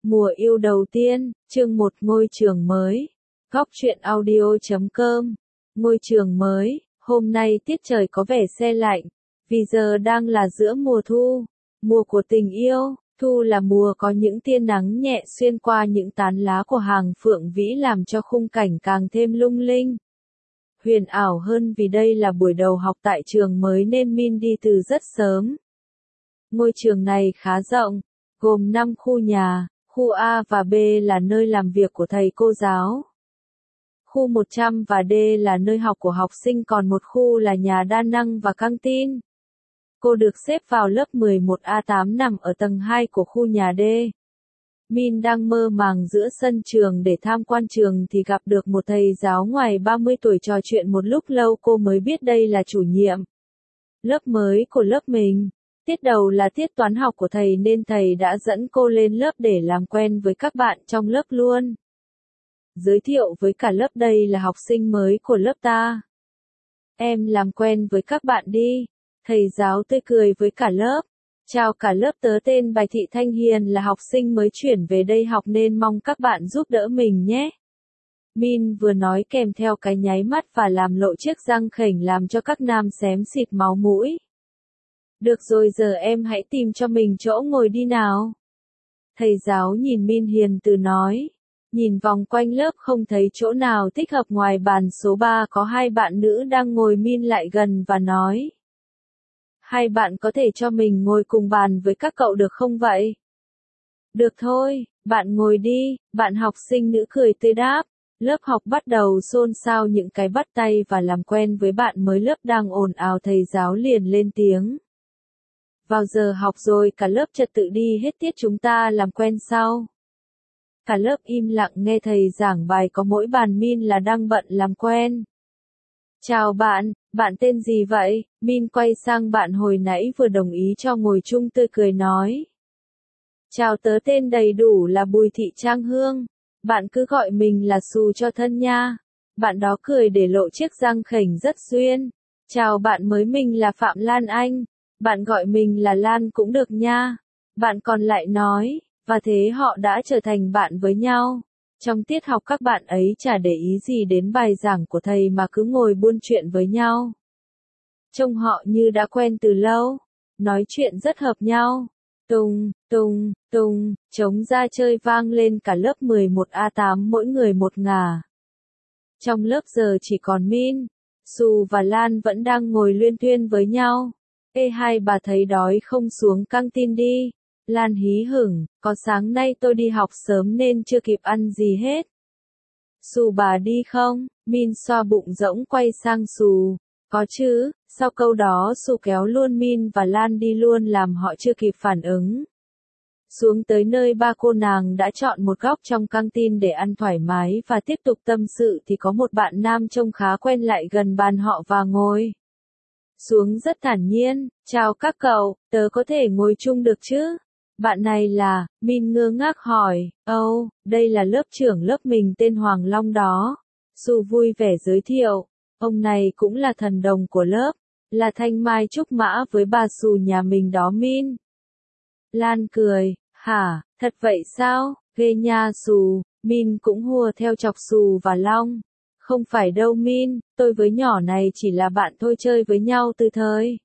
Mùa yêu đầu tiên, chương 1 ngôi trường mới. Góc truyện audio.com. Ngôi trường mới, hôm nay tiết trời có vẻ se lạnh, vì giờ đang là giữa mùa thu, mùa của tình yêu. Thu là mùa có những tia nắng nhẹ xuyên qua những tán lá của hàng phượng vĩ làm cho khung cảnh càng thêm lung linh. Huyền ảo hơn vì đây là buổi đầu học tại trường mới nên Min đi từ rất sớm. Ngôi trường này khá rộng, gồm 5 khu nhà. Khu A và B là nơi làm việc của thầy cô giáo. Khu 100 và D là nơi học của học sinh, còn một khu là nhà đa năng và căng tin. Cô được xếp vào lớp 11A8 nằm ở tầng 2 của khu nhà D. Min đang mơ màng giữa sân trường để tham quan trường thì gặp được một thầy giáo ngoài 30 tuổi, trò chuyện một lúc lâu cô mới biết đây là chủ nhiệm lớp mới của lớp mình. Tiết đầu là tiết toán học của thầy nên thầy đã dẫn cô lên lớp để làm quen với các bạn trong lớp luôn. Giới thiệu với cả lớp đây là học sinh mới của lớp ta. Em làm quen với các bạn đi. Thầy giáo tươi cười với cả lớp. Chào cả lớp, tớ tên Bạch Thị Thanh Hiền, là học sinh mới chuyển về đây học nên mong các bạn giúp đỡ mình nhé. Min vừa nói kèm theo cái nháy mắt và làm lộ chiếc răng khểnh làm cho các nam xém xịt máu mũi. Được rồi, giờ em hãy tìm cho mình chỗ ngồi đi nào. Thầy giáo nhìn Min hiền từ nói. Nhìn vòng quanh lớp không thấy chỗ nào thích hợp ngoài bàn số 3 có 2 bạn nữ đang ngồi. Min lại gần và nói. Hai bạn có thể cho mình ngồi cùng bàn với các cậu được không vậy? Được thôi, bạn ngồi đi, bạn học sinh nữ cười tươi đáp. Lớp học bắt đầu xôn xao những cái bắt tay và làm quen với bạn mới. Lớp đang ồn ào, thầy giáo liền lên tiếng. Vào giờ học rồi, cả lớp trật tự đi hết tiết, chúng ta làm quen sau. Cả lớp im lặng nghe thầy giảng bài, có mỗi bàn Min là đang bận làm quen. Chào bạn, bạn tên gì vậy? Min quay sang bạn hồi nãy vừa đồng ý cho ngồi chung, tươi cười nói. Chào, tớ tên đầy đủ là Bùi Thị Trang Hương. Bạn cứ gọi mình là Xù cho thân nha. Bạn đó cười để lộ chiếc răng khểnh rất xuyên. Chào bạn mới, mình là Phạm Lan Anh. Bạn gọi mình là Lan cũng được nha. Bạn còn lại nói, và thế họ đã trở thành bạn với nhau. Trong tiết học các bạn ấy chả để ý gì đến bài giảng của thầy mà cứ ngồi buôn chuyện với nhau. Trông họ như đã quen từ lâu, nói chuyện rất hợp nhau. Tùng, tùng, tùng, trống ra chơi vang lên cả lớp 11A8, mỗi người một ngả. Trong lớp giờ chỉ còn Min, Xù và Lan vẫn đang ngồi luyên thuyên với nhau. Ê, hai bà thấy đói không, xuống căng tin đi. Lan hí hửng, có sáng nay tôi đi học sớm nên chưa kịp ăn gì hết. Xù, bà đi không? Min xoa bụng rỗng quay sang Xù. Có chứ. Sau câu đó Xù kéo luôn Min và Lan đi luôn, làm họ chưa kịp phản ứng. Xuống tới nơi ba cô nàng đã chọn một góc trong căng tin để ăn thoải mái và tiếp tục tâm sự thì có một bạn nam trông khá quen lại gần bàn họ và ngồi xuống rất thản nhiên. Chào các cậu, tớ có thể ngồi chung được chứ? Bạn này là, Min ngơ ngác hỏi. Âu, đây là lớp trưởng lớp mình, tên Hoàng Long đó. Xù vui vẻ giới thiệu. Ông này cũng là thần đồng của lớp, là thanh mai trúc mã với bà Xù nhà mình đó Min. Lan cười. Hả, thật vậy sao? Ghê nha Xù. Min cũng hùa theo chọc Xù và Long. Không phải đâu Min, tôi với nhỏ này chỉ là bạn thôi, chơi với nhau từ thời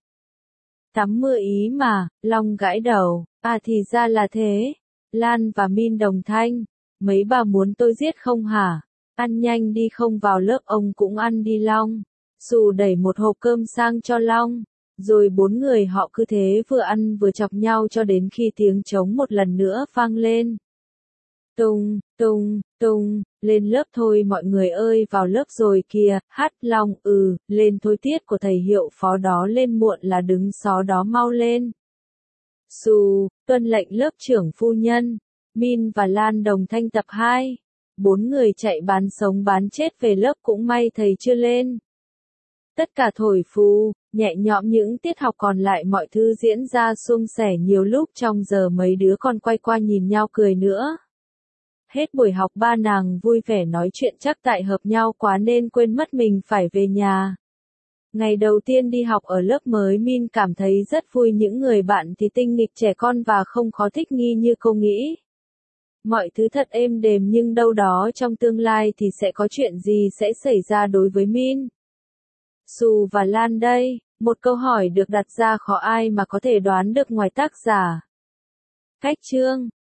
tắm mưa ý mà. Long gãi đầu. À, thì ra là thế. Lan và Min đồng thanh. Mấy bà muốn tôi giết không hả? Ăn nhanh đi, không vào lớp ông cũng ăn đi Long. Xù đẩy một hộp cơm sang cho Long. Rồi bốn người họ cứ thế vừa ăn vừa chọc nhau cho đến khi tiếng trống một lần nữa vang lên. Tung, tung, tung, lên lớp thôi mọi người ơi, vào lớp rồi kìa. Hát. Long, lên thôi, tiết của thầy hiệu phó đó lên muộn là đứng xó đó, mau lên. Xù, tuân lệnh lớp trưởng phu nhân. Min và Lan đồng thanh tập 2. Bốn người chạy bán sống bán chết về lớp, cũng may thầy chưa lên. Tất cả thổi phù, nhẹ nhõm những tiết học còn lại mọi thứ diễn ra suôn sẻ, nhiều lúc trong giờ mấy đứa còn quay qua nhìn nhau cười nữa. Hết buổi học ba nàng vui vẻ nói chuyện, chắc tại hợp nhau quá nên quên mất mình phải về nhà. Ngày đầu tiên đi học ở lớp mới, Min cảm thấy rất vui, những người bạn thì tinh nghịch, trẻ con và không khó thích nghi như cô nghĩ. Mọi thứ thật êm đềm nhưng đâu đó trong tương lai thì sẽ có chuyện gì sẽ xảy ra đối với Min, Su và Lan đây? Một câu hỏi được đặt ra khó ai mà có thể đoán được ngoài tác giả. Cách chương